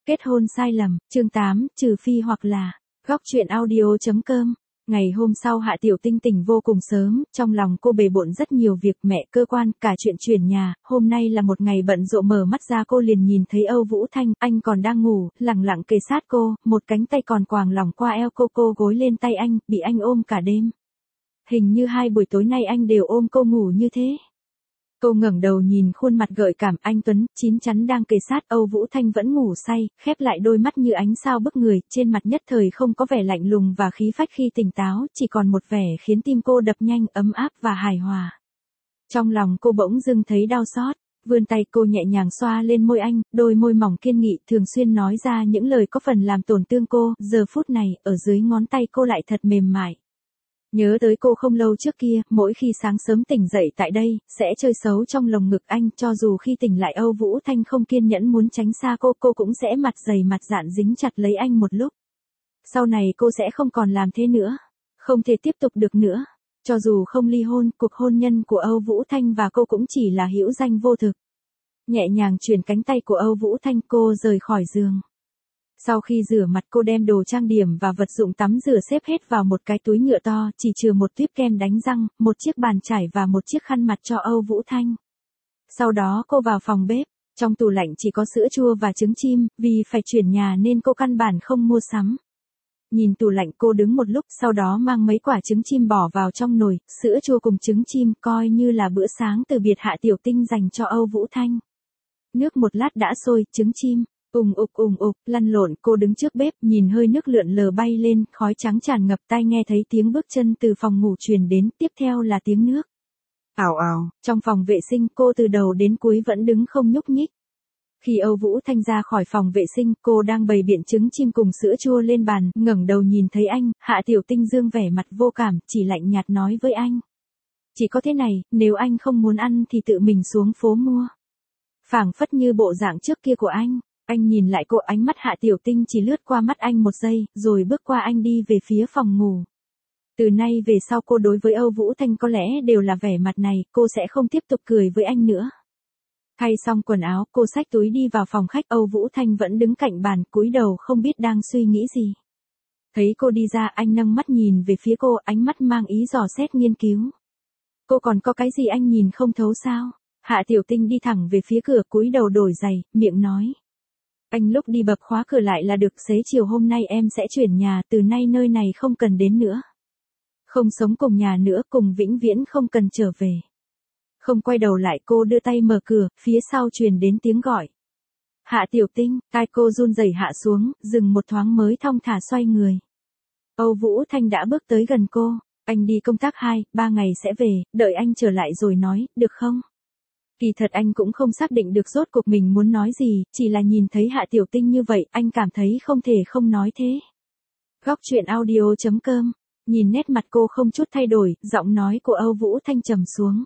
Kết hôn sai lầm, chương 8, trừ phi hoặc là, góc truyện audio.com. Ngày hôm sau Hạ Tiểu Tinh tỉnh vô cùng sớm, trong lòng cô bề bộn rất nhiều việc, mẹ, cơ quan, cả chuyện chuyển nhà, hôm nay là một ngày bận rộn. Mở mắt ra cô liền nhìn thấy Âu Vũ Thanh, anh còn đang ngủ, lẳng lặng kề sát cô, một cánh tay còn quàng lỏng qua eo cô gối lên tay anh, bị anh ôm cả đêm. Hình như 2 buổi tối nay anh đều ôm cô ngủ như thế. Cô ngẩng đầu nhìn khuôn mặt gợi cảm anh tuấn, chín chắn đang kề sát. Âu Vũ Thanh vẫn ngủ say, khép lại đôi mắt như ánh sao bức người, trên mặt nhất thời không có vẻ lạnh lùng và khí phách khi tỉnh táo, chỉ còn một vẻ khiến tim cô đập nhanh, ấm áp và hài hòa. Trong lòng cô bỗng dưng thấy đau xót, vươn tay cô nhẹ nhàng xoa lên môi anh, đôi môi mỏng kiên nghị thường xuyên nói ra những lời có phần làm tổn thương cô, giờ phút này, ở dưới ngón tay cô lại thật mềm mại. Nhớ tới cô không lâu trước kia, mỗi khi sáng sớm tỉnh dậy tại đây, sẽ chơi xấu trong lồng ngực anh, cho dù khi tỉnh lại Âu Vũ Thanh không kiên nhẫn muốn tránh xa cô cũng sẽ mặt dày mặt dạn dính chặt lấy anh một lúc. Sau này cô sẽ không còn làm thế nữa, không thể tiếp tục được nữa. Cho dù không ly hôn, cuộc hôn nhân của Âu Vũ Thanh và cô cũng chỉ là hữu danh vô thực. Nhẹ nhàng chuyển cánh tay của Âu Vũ Thanh, cô rời khỏi giường. Sau khi rửa mặt cô đem đồ trang điểm và vật dụng tắm rửa xếp hết vào một cái túi nhựa to, chỉ trừ một tuýp kem đánh răng, một chiếc bàn chải và một chiếc khăn mặt cho Âu Vũ Thanh. Sau đó cô vào phòng bếp, trong tủ lạnh chỉ có sữa chua và trứng chim, vì phải chuyển nhà nên cô căn bản không mua sắm. Nhìn tủ lạnh cô đứng một lúc, sau đó mang mấy quả trứng chim bỏ vào trong nồi, sữa chua cùng trứng chim coi như là bữa sáng từ biệt Hạ Tiểu Tinh dành cho Âu Vũ Thanh. Nước một lát đã sôi, trứng chim ùng ục, lăn lộn, cô đứng trước bếp, nhìn hơi nước lượn lờ bay lên, khói trắng tràn ngập tai, nghe thấy tiếng bước chân từ phòng ngủ truyền đến, tiếp theo là tiếng nước. Ào ào, trong phòng vệ sinh cô từ đầu đến cuối vẫn đứng không nhúc nhích. Khi Âu Vũ Thanh ra khỏi phòng vệ sinh, cô đang bày biện trứng chim cùng sữa chua lên bàn, ngẩng đầu nhìn thấy anh, Hạ Tiểu Tinh dương vẻ mặt vô cảm, chỉ lạnh nhạt nói với anh. Chỉ có thế này, nếu anh không muốn ăn thì tự mình xuống phố mua. Phảng phất như bộ dạng trước kia của anh. Anh nhìn lại cô, ánh mắt Hạ Tiểu Tinh chỉ lướt qua mắt anh một giây, rồi bước qua anh đi về phía phòng ngủ. Từ nay về sau cô đối với Âu Vũ Thanh có lẽ đều là vẻ mặt này, cô sẽ không tiếp tục cười với anh nữa. Thay xong quần áo, cô xách túi đi vào phòng khách, Âu Vũ Thanh vẫn đứng cạnh bàn, cúi đầu không biết đang suy nghĩ gì. Thấy cô đi ra, anh nâng mắt nhìn về phía cô, ánh mắt mang ý dò xét nghiên cứu. Cô còn có cái gì anh nhìn không thấu sao? Hạ Tiểu Tinh đi thẳng về phía cửa, cúi đầu đổi giày, miệng nói. Anh lúc đi bập khóa cửa lại là được, xế chiều hôm nay em sẽ chuyển nhà, từ nay nơi này không cần đến nữa. Không sống cùng nhà nữa, cùng vĩnh viễn không cần trở về. Không quay đầu lại, cô đưa tay mở cửa, phía sau truyền đến tiếng gọi. Hạ Tiểu Tinh, tai cô run rẩy hạ xuống, dừng một thoáng mới thong thả xoay người. Âu Vũ Thanh đã bước tới gần cô, anh đi công tác 2-3 ngày sẽ về, đợi anh trở lại rồi nói, được không? Kỳ thật anh cũng không xác định được rốt cuộc mình muốn nói gì, chỉ là nhìn thấy Hạ Tiểu Tinh như vậy, anh cảm thấy không thể không nói thế. Góc truyện audio.com, nhìn nét mặt cô không chút thay đổi, giọng nói của Âu Vũ Thanh trầm xuống.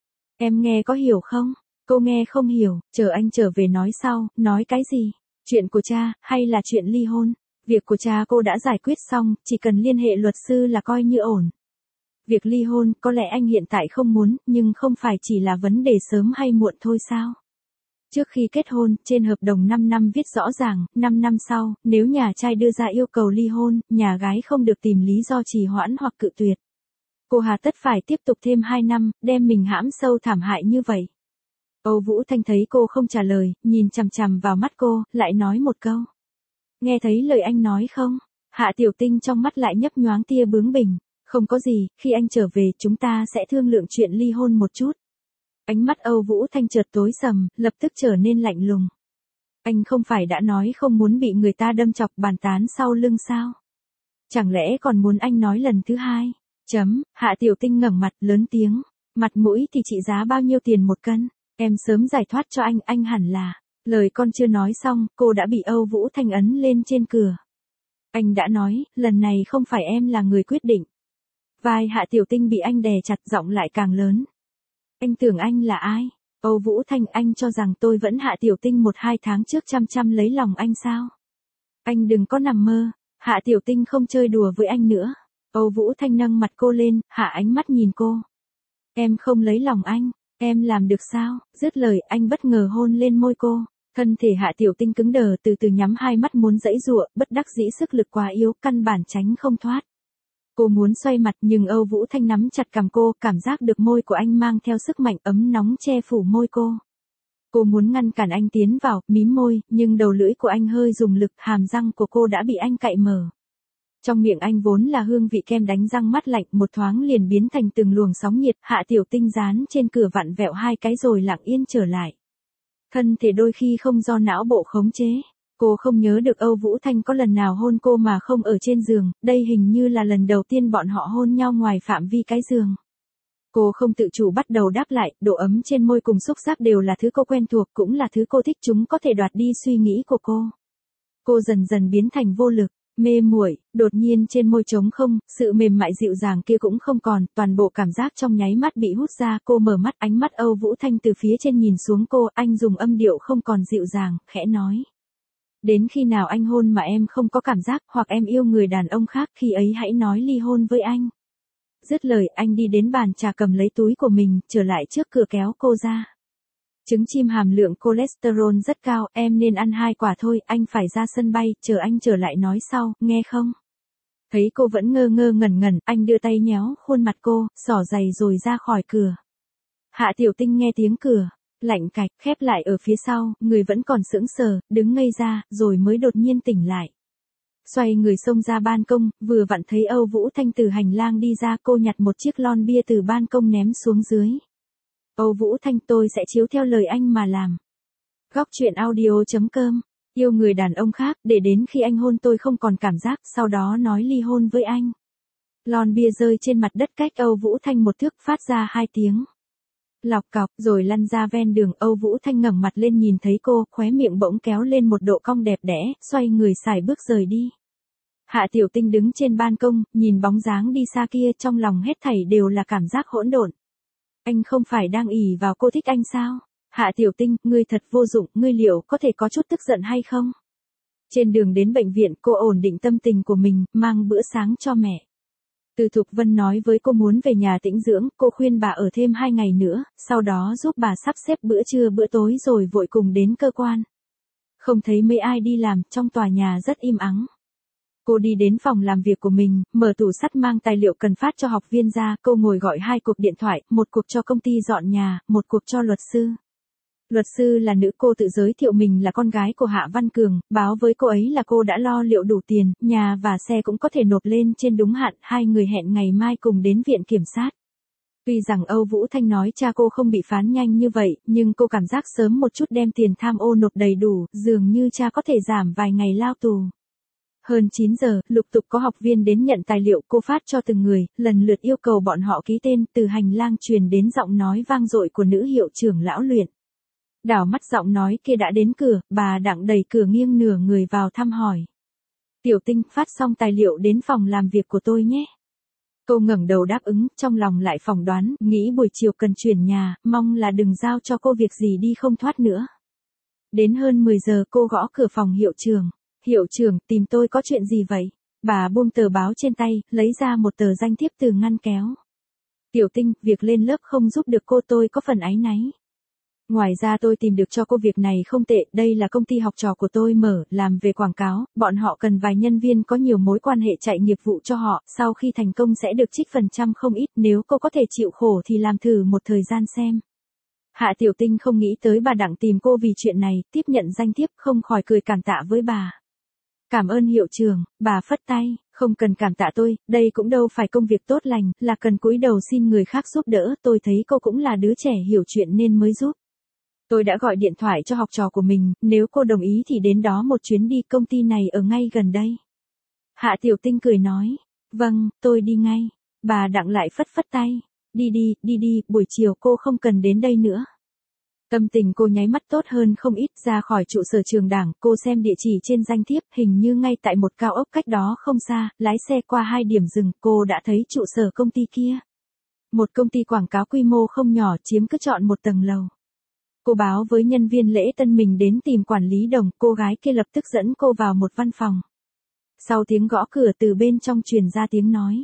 Em nghe có hiểu không? Cô nghe không hiểu, chờ anh trở về nói sau, nói cái gì? Chuyện của cha, hay là chuyện ly hôn? Việc của cha cô đã giải quyết xong, chỉ cần liên hệ luật sư là coi như ổn. Việc ly hôn, có lẽ anh hiện tại không muốn, nhưng không phải chỉ là vấn đề sớm hay muộn thôi sao? Trước khi kết hôn, trên hợp đồng 5 năm viết rõ ràng, 5 năm sau, nếu nhà trai đưa ra yêu cầu ly hôn, nhà gái không được tìm lý do trì hoãn hoặc cự tuyệt. Cô hà tất phải tiếp tục thêm 2 năm, đem mình hãm sâu thảm hại như vậy. Âu Vũ Thanh thấy cô không trả lời, nhìn chằm chằm vào mắt cô, lại nói một câu. Nghe thấy lời anh nói không? Hạ Tiểu Tinh trong mắt lại nhấp nhoáng tia bướng bỉnh. Không có gì, khi anh trở về chúng ta sẽ thương lượng chuyện ly hôn một chút. Ánh mắt Âu Vũ Thanh chợt tối sầm, lập tức trở nên lạnh lùng. Anh không phải đã nói không muốn bị người ta đâm chọc bàn tán sau lưng sao? Chẳng lẽ còn muốn anh nói lần thứ 2? Hạ Tiểu Tinh ngẩng mặt lớn tiếng. Mặt mũi thì trị giá bao nhiêu tiền một cân? Em sớm giải thoát cho anh hẳn là. Lời con chưa nói xong, cô đã bị Âu Vũ Thanh ấn lên trên cửa. Anh đã nói, lần này không phải em là người quyết định. Vai Hạ Tiểu Tinh bị anh đè chặt, giọng lại càng lớn. Anh tưởng anh là ai? Âu Vũ Thanh, anh cho rằng tôi vẫn Hạ Tiểu Tinh 1-2 tháng trước chăm lấy lòng anh sao? Anh đừng có nằm mơ, Hạ Tiểu Tinh không chơi đùa với anh nữa. Âu Vũ Thanh nâng mặt cô lên, hạ ánh mắt nhìn cô. Em không lấy lòng anh, em làm được sao? Dứt lời, anh bất ngờ hôn lên môi cô. Thân thể Hạ Tiểu Tinh cứng đờ, từ từ nhắm hai mắt muốn giãy giụa, bất đắc dĩ sức lực quá yếu, căn bản tránh không thoát. Cô muốn xoay mặt nhưng Âu Vũ Thanh nắm chặt cằm cô, cảm giác được môi của anh mang theo sức mạnh ấm nóng che phủ môi cô. Cô muốn ngăn cản anh tiến vào, mím môi, nhưng đầu lưỡi của anh hơi dùng lực, hàm răng của cô đã bị anh cạy mở. Trong miệng anh vốn là hương vị kem đánh răng mát lạnh, một thoáng liền biến thành từng luồng sóng nhiệt. Hạ Tiểu Tinh dán trên cửa vặn vẹo hai cái rồi lặng yên trở lại. Thân thể đôi khi không do não bộ khống chế. Cô không nhớ được Âu Vũ Thanh có lần nào hôn cô mà không ở trên giường, đây hình như là lần đầu tiên bọn họ hôn nhau ngoài phạm vi cái giường. Cô không tự chủ bắt đầu đáp lại, độ ấm trên môi cùng xúc giác đều là thứ cô quen thuộc, cũng là thứ cô thích, chúng có thể đoạt đi suy nghĩ của cô. Cô dần dần biến thành vô lực, mê muội, đột nhiên trên môi trống không, sự mềm mại dịu dàng kia cũng không còn, toàn bộ cảm giác trong nháy mắt bị hút ra. Cô mở mắt, ánh mắt Âu Vũ Thanh từ phía trên nhìn xuống cô, anh dùng âm điệu không còn dịu dàng, khẽ nói. Đến khi nào anh hôn mà em không có cảm giác, hoặc em yêu người đàn ông khác, khi ấy hãy nói ly hôn với anh. Dứt lời, anh đi đến bàn trà cầm lấy túi của mình, trở lại trước cửa kéo cô ra. Trứng chim hàm lượng cholesterol rất cao, em nên ăn 2 quả thôi, anh phải ra sân bay, chờ anh trở lại nói sau, nghe không? Thấy cô vẫn ngơ ngơ ngẩn ngẩn, anh đưa tay nhéo khuôn mặt cô, xỏ giày rồi ra khỏi cửa. Hạ Tiểu Tinh nghe tiếng cửa, lạnh cạch, khép lại ở phía sau, người vẫn còn sững sờ, đứng ngây ra, rồi mới đột nhiên tỉnh lại. Xoay người xông ra ban công, vừa vặn thấy Âu Vũ Thanh từ hành lang đi ra, cô nhặt một chiếc lon bia từ ban công ném xuống dưới. Âu Vũ Thanh, tôi sẽ chiếu theo lời anh mà làm. Góc truyện audio.com, yêu người đàn ông khác, để đến khi anh hôn tôi không còn cảm giác, sau đó nói ly hôn với anh. Lon bia rơi trên mặt đất cách Âu Vũ Thanh 1 thước, phát ra 2 tiếng. Lọc cọc, rồi lăn ra ven đường. Âu Vũ Thanh ngẩng mặt lên nhìn thấy cô, khóe miệng bỗng kéo lên một độ cong đẹp đẽ, xoay người sải bước rời đi. Hạ Tiểu Tinh đứng trên ban công, nhìn bóng dáng đi xa kia, trong lòng hết thảy đều là cảm giác hỗn độn. Anh không phải đang ỷ vào cô thích anh sao? Hạ Tiểu Tinh, ngươi thật vô dụng, ngươi liệu có thể có chút tức giận hay không? Trên đường đến bệnh viện, cô ổn định tâm tình của mình, mang bữa sáng cho mẹ. Từ Thục Vân nói với cô muốn về nhà tĩnh dưỡng, cô khuyên bà ở thêm 2 ngày nữa, sau đó giúp bà sắp xếp bữa trưa bữa tối rồi vội cùng đến cơ quan. Không thấy mấy ai đi làm, trong tòa nhà rất im ắng. Cô đi đến phòng làm việc của mình, mở tủ sắt mang tài liệu cần phát cho học viên ra, cô ngồi gọi 2 cuộc điện thoại, một cuộc cho công ty dọn nhà, một cuộc cho luật sư. Luật sư là nữ, cô tự giới thiệu mình là con gái của Hạ Văn Cường, báo với cô ấy là cô đã lo liệu đủ tiền, nhà và xe cũng có thể nộp lên trên đúng hạn, 2 người hẹn ngày mai cùng đến viện kiểm sát. Tuy rằng Âu Vũ Thanh nói cha cô không bị phán nhanh như vậy, nhưng cô cảm giác sớm một chút đem tiền tham ô nộp đầy đủ, dường như cha có thể giảm vài ngày lao tù. Hơn 9 giờ, lục tục có học viên đến nhận tài liệu, cô phát cho từng người, lần lượt yêu cầu bọn họ ký tên, từ hành lang truyền đến giọng nói vang dội của nữ hiệu trưởng lão luyện. Đảo mắt giọng nói kia đã đến cửa, bà Đặng đẩy cửa nghiêng nửa người vào thăm hỏi. Tiểu Tinh, phát xong tài liệu đến phòng làm việc của tôi nhé. Cô ngẩng đầu đáp ứng, trong lòng lại phỏng đoán, nghĩ buổi chiều cần chuyển nhà, mong là đừng giao cho cô việc gì đi không thoát nữa. Đến hơn 10 giờ cô gõ cửa phòng hiệu trưởng. Hiệu trưởng, tìm tôi có chuyện gì vậy? Bà buông tờ báo trên tay, lấy ra một tờ danh thiếp từ ngăn kéo. Tiểu Tinh, việc lên lớp không giúp được cô, tôi có phần áy náy. Ngoài ra tôi tìm được cho cô việc này không tệ, đây là công ty học trò của tôi mở, làm về quảng cáo, bọn họ cần vài nhân viên có nhiều mối quan hệ chạy nghiệp vụ cho họ, sau khi thành công sẽ được trích phần trăm không ít, nếu cô có thể chịu khổ thì làm thử một thời gian xem. Hạ Tiểu Tinh không nghĩ tới bà Đặng tìm cô vì chuyện này, tiếp nhận danh thiếp không khỏi cười cảm tạ với bà. Cảm ơn hiệu trưởng, bà phất tay, không cần cảm tạ tôi, đây cũng đâu phải công việc tốt lành, là cần cúi đầu xin người khác giúp đỡ, tôi thấy cô cũng là đứa trẻ hiểu chuyện nên mới giúp. Tôi đã gọi điện thoại cho học trò của mình, nếu cô đồng ý thì đến đó một chuyến đi, công ty này ở ngay gần đây. Hạ Tiểu Tinh cười nói, vâng, tôi đi ngay. Bà Đặng lại phất phất tay, đi, buổi chiều cô không cần đến đây nữa. Tâm tình cô nháy mắt tốt hơn không ít, ra khỏi trụ sở trường đảng, cô xem địa chỉ trên danh thiếp, hình như ngay tại một cao ốc cách đó không xa, lái xe qua 2 điểm dừng, cô đã thấy trụ sở công ty kia. Một công ty quảng cáo quy mô không nhỏ, chiếm cứ trọn một tầng lầu. Cô báo với nhân viên lễ tân mình đến tìm quản lý Đồng, cô gái kia lập tức dẫn cô vào một văn phòng. Sau tiếng gõ cửa từ bên trong truyền ra tiếng nói.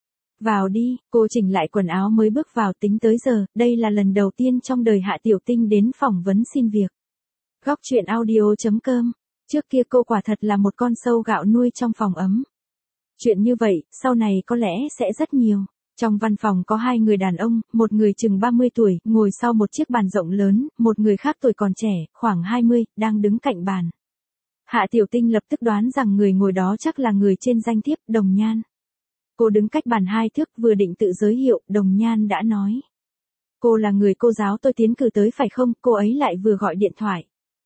Vào đi, cô chỉnh lại quần áo mới bước vào, tính tới giờ, đây là lần đầu tiên trong đời Hạ Tiểu Tinh đến phỏng vấn xin việc. Góc chuyện audio.com. Trước kia cô quả thật là một con sâu gạo nuôi trong phòng ấm. Chuyện như vậy, sau này có lẽ sẽ rất nhiều. Trong văn phòng có hai người đàn ông, một người chừng 30 tuổi, ngồi sau một chiếc bàn rộng lớn, một người khác tuổi còn trẻ, khoảng 20, đang đứng cạnh bàn. Hạ Tiểu Tinh lập tức đoán rằng người ngồi đó chắc là người trên danh thiếp Đồng Nhan. Cô đứng cách bàn 2 thước vừa định tự giới thiệu, Đồng Nhan đã nói. Cô là người cô giáo tôi tiến cử tới phải không? Cô ấy lại vừa gọi điện thoại.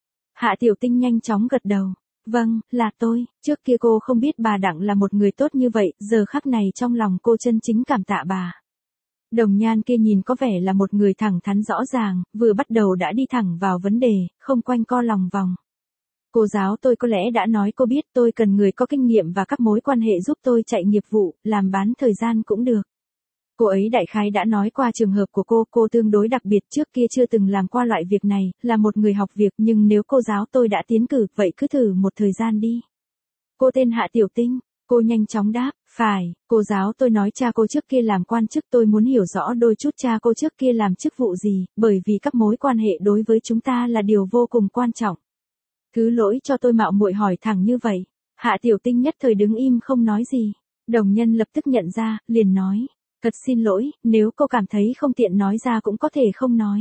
Hạ Tiểu Tinh nhanh chóng gật đầu. Vâng, là tôi. Trước kia cô không biết bà Đặng là một người tốt như vậy, giờ khắc này trong lòng cô chân chính cảm tạ bà. Đồng Nhan kia nhìn có vẻ là một người thẳng thắn rõ ràng, vừa bắt đầu đã đi thẳng vào vấn đề, không quanh co lòng vòng. Cô giáo tôi có lẽ đã nói cô biết tôi cần người có kinh nghiệm và các mối quan hệ giúp tôi chạy nghiệp vụ, làm bán thời gian cũng được. Cô ấy đại khái đã nói qua trường hợp của cô tương đối đặc biệt, trước kia chưa từng làm qua loại việc này, là một người học việc, nhưng nếu cô giáo tôi đã tiến cử, vậy cứ thử một thời gian đi. Cô tên Hạ Tiểu Tinh, cô nhanh chóng đáp, phải, cô giáo tôi nói cha cô trước kia làm quan chức, tôi muốn hiểu rõ đôi chút cha cô trước kia làm chức vụ gì, bởi vì các mối quan hệ đối với chúng ta là điều vô cùng quan trọng. Thứ lỗi cho tôi mạo muội hỏi thẳng như vậy. Hạ Tiểu Tinh nhất thời đứng im không nói gì. Đồng Nhân lập tức nhận ra, liền nói. Thật xin lỗi, nếu cô cảm thấy không tiện nói ra cũng có thể không nói.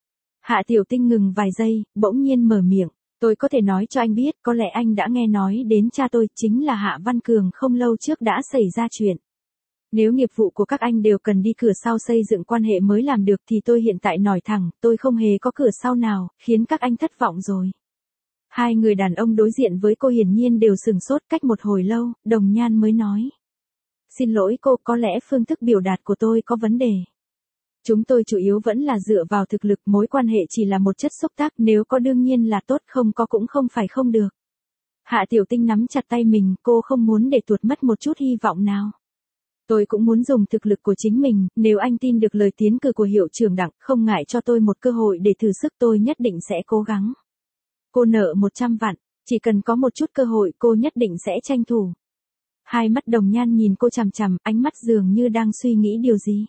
Hạ Tiểu Tinh ngừng vài giây, bỗng nhiên mở miệng. Tôi có thể nói cho anh biết, có lẽ anh đã nghe nói đến cha tôi, chính là Hạ Văn Cường, không lâu trước đã xảy ra chuyện. Nếu nghiệp vụ của các anh đều cần đi cửa sau xây dựng quan hệ mới làm được thì tôi hiện tại nói thẳng, tôi không hề có cửa sau nào, khiến các anh thất vọng rồi. Hai người đàn ông đối diện với cô hiển nhiên đều sừng sốt, cách một hồi lâu, Đồng Nhan mới nói. Xin lỗi cô, có lẽ phương thức biểu đạt của tôi có vấn đề. Chúng tôi chủ yếu vẫn là dựa vào thực lực, mối quan hệ chỉ là một chất xúc tác, nếu có đương nhiên là tốt, không có cũng không phải không được. Hạ Tiểu Tinh nắm chặt tay mình, cô không muốn để tuột mất một chút hy vọng nào. Tôi cũng muốn dùng thực lực của chính mình, nếu anh tin được lời tiến cử của hiệu trưởng Đặng, không ngại cho tôi một cơ hội để thử sức, tôi nhất định sẽ cố gắng. Cô nợ 100 vạn, chỉ cần có một chút cơ hội cô nhất định sẽ tranh thủ. Hai mắt Đồng Nhan nhìn cô chằm chằm, ánh mắt dường như đang suy nghĩ điều gì.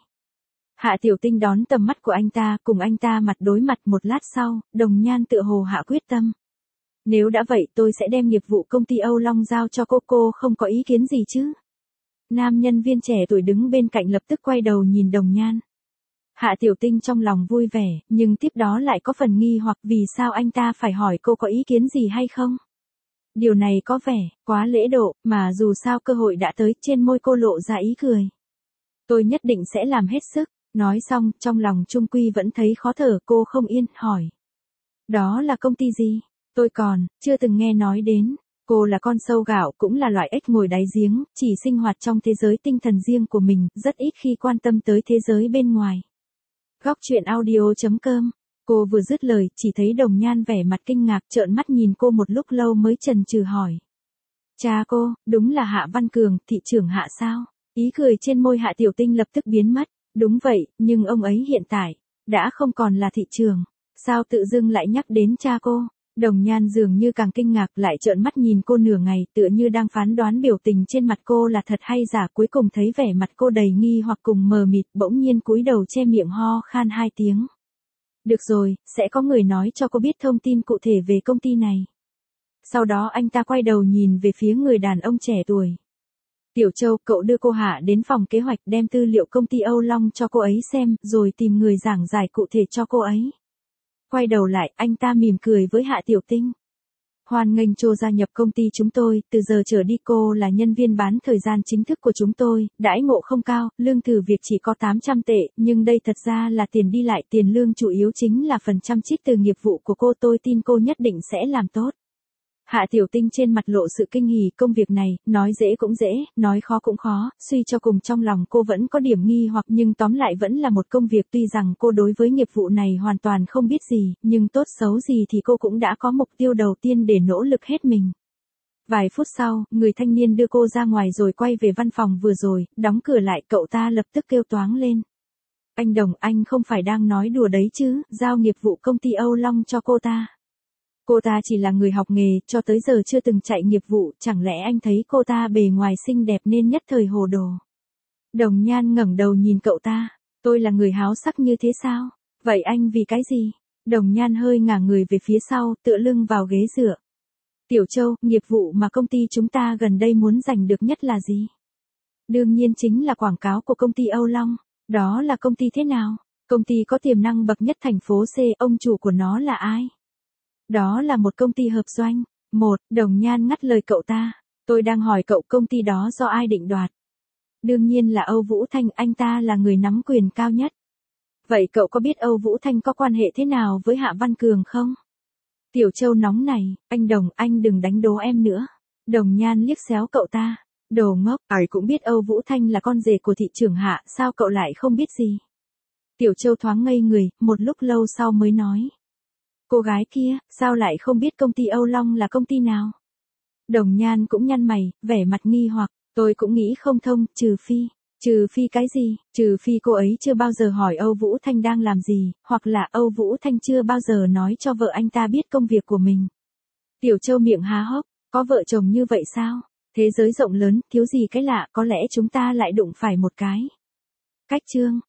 Hạ Tiểu Tinh đón tầm mắt của anh ta, cùng anh ta mặt đối mặt. Một lát sau, Đồng Nhan tựa hồ hạ quyết tâm. Nếu đã vậy tôi sẽ đem nghiệp vụ công ty Âu Long giao cho cô không có ý kiến gì chứ? Nam nhân viên trẻ tuổi đứng bên cạnh lập tức quay đầu nhìn Đồng Nhan. Hạ Tiểu Tinh trong lòng vui vẻ, nhưng tiếp đó lại có phần nghi hoặc vì sao anh ta phải hỏi cô có ý kiến gì hay không. Điều này có vẻ quá lễ độ, mà dù sao cơ hội đã tới, trên môi cô lộ ra ý cười. Tôi nhất định sẽ làm hết sức. Nói xong, trong lòng trung quy vẫn thấy khó thở, cô không yên, hỏi. Đó là công ty gì? Tôi còn chưa từng nghe nói đến. Cô là con sâu gạo, cũng là loại ếch ngồi đáy giếng, chỉ sinh hoạt trong thế giới tinh thần riêng của mình, rất ít khi quan tâm tới thế giới bên ngoài. Góc chuyện audio.com. Cô vừa dứt lời, chỉ thấy Đồng Nhan vẻ mặt kinh ngạc, trợn mắt nhìn cô một lúc lâu mới chần chừ hỏi. Cha cô, đúng là Hạ Văn Cường, thị trưởng Hạ sao? Ý cười trên môi Hạ Tiểu Tinh lập tức biến mất. Đúng vậy, nhưng ông ấy hiện tại đã không còn là thị trưởng. Sao tự dưng lại nhắc đến cha cô? Đồng Nhan dường như càng kinh ngạc, lại trợn mắt nhìn cô nửa ngày, tựa như đang phán đoán biểu tình trên mặt cô là thật hay giả, cuối cùng thấy vẻ mặt cô đầy nghi hoặc cùng mờ mịt, bỗng nhiên cúi đầu che miệng ho khan 2 tiếng. Được rồi, sẽ có người nói cho cô biết thông tin cụ thể về công ty này. Sau đó anh ta quay đầu nhìn về phía người đàn ông trẻ tuổi. Tiểu Châu, cậu đưa cô Hạ đến phòng kế hoạch, đem tư liệu công ty Âu Long cho cô ấy xem, rồi tìm người giảng giải cụ thể cho cô ấy. Quay đầu lại, anh ta mỉm cười với Hạ Tiểu Tinh. Hoan nghênh Châu gia nhập công ty chúng tôi, từ giờ trở đi cô là nhân viên bán thời gian chính thức của chúng tôi, đãi ngộ không cao, lương thử việc chỉ có 800 tệ, nhưng đây thật ra là tiền đi lại, tiền lương chủ yếu chính là phần trăm trích từ nghiệp vụ của cô, tôi tin cô nhất định sẽ làm tốt. Hạ Tiểu Tinh trên mặt lộ sự kinh hỉ, công việc này, nói dễ cũng dễ, nói khó cũng khó, suy cho cùng trong lòng cô vẫn có điểm nghi hoặc, nhưng tóm lại vẫn là một công việc, tuy rằng cô đối với nghiệp vụ này hoàn toàn không biết gì, nhưng tốt xấu gì thì cô cũng đã có mục tiêu đầu tiên để nỗ lực hết mình. Vài phút sau, người thanh niên đưa cô ra ngoài rồi quay về văn phòng vừa rồi, đóng cửa lại, cậu ta lập tức kêu toáng lên. Anh Đồng, anh không phải đang nói đùa đấy chứ, giao nghiệp vụ công ty Âu Long cho cô ta. Cô ta chỉ là người học nghề, cho tới giờ chưa từng chạy nghiệp vụ, chẳng lẽ anh thấy cô ta bề ngoài xinh đẹp nên nhất thời hồ đồ. Đồng Nhan ngẩng đầu nhìn cậu ta, tôi là người háo sắc như thế sao? Vậy anh vì cái gì? Đồng Nhan hơi ngả người về phía sau, tựa lưng vào ghế dựa. Tiểu Châu, nghiệp vụ mà công ty chúng ta gần đây muốn giành được nhất là gì? Đương nhiên chính là quảng cáo của công ty Âu Long. Đó là công ty thế nào? Công ty có tiềm năng bậc nhất thành phố C, ông chủ của nó là ai? Đó là một công ty hợp doanh. Đồng Nhan ngắt lời cậu ta. Tôi đang hỏi cậu công ty đó do ai định đoạt? Đương nhiên là Âu Vũ Thanh, anh ta là người nắm quyền cao nhất. Vậy cậu có biết Âu Vũ Thanh có quan hệ thế nào với Hạ Văn Cường không? Tiểu Châu nóng này, anh đừng đánh đố em nữa. Đồng Nhan liếc xéo cậu ta. Đồ ngốc, ai cũng biết Âu Vũ Thanh là con rể của thị trưởng Hạ, sao cậu lại không biết gì? Tiểu Châu thoáng ngây người, một lúc lâu sau mới nói. Cô gái kia, sao lại không biết công ty Âu Long là công ty nào? Đồng Nhan cũng nhăn mày, vẻ mặt nghi hoặc, tôi cũng nghĩ không thông, trừ phi cái gì, trừ phi cô ấy chưa bao giờ hỏi Âu Vũ Thanh đang làm gì, hoặc là Âu Vũ Thanh chưa bao giờ nói cho vợ anh ta biết công việc của mình. Tiểu Châu miệng há hốc, có vợ chồng như vậy sao? Thế giới rộng lớn, thiếu gì cái lạ, có lẽ chúng ta lại đụng phải một cái cách chương.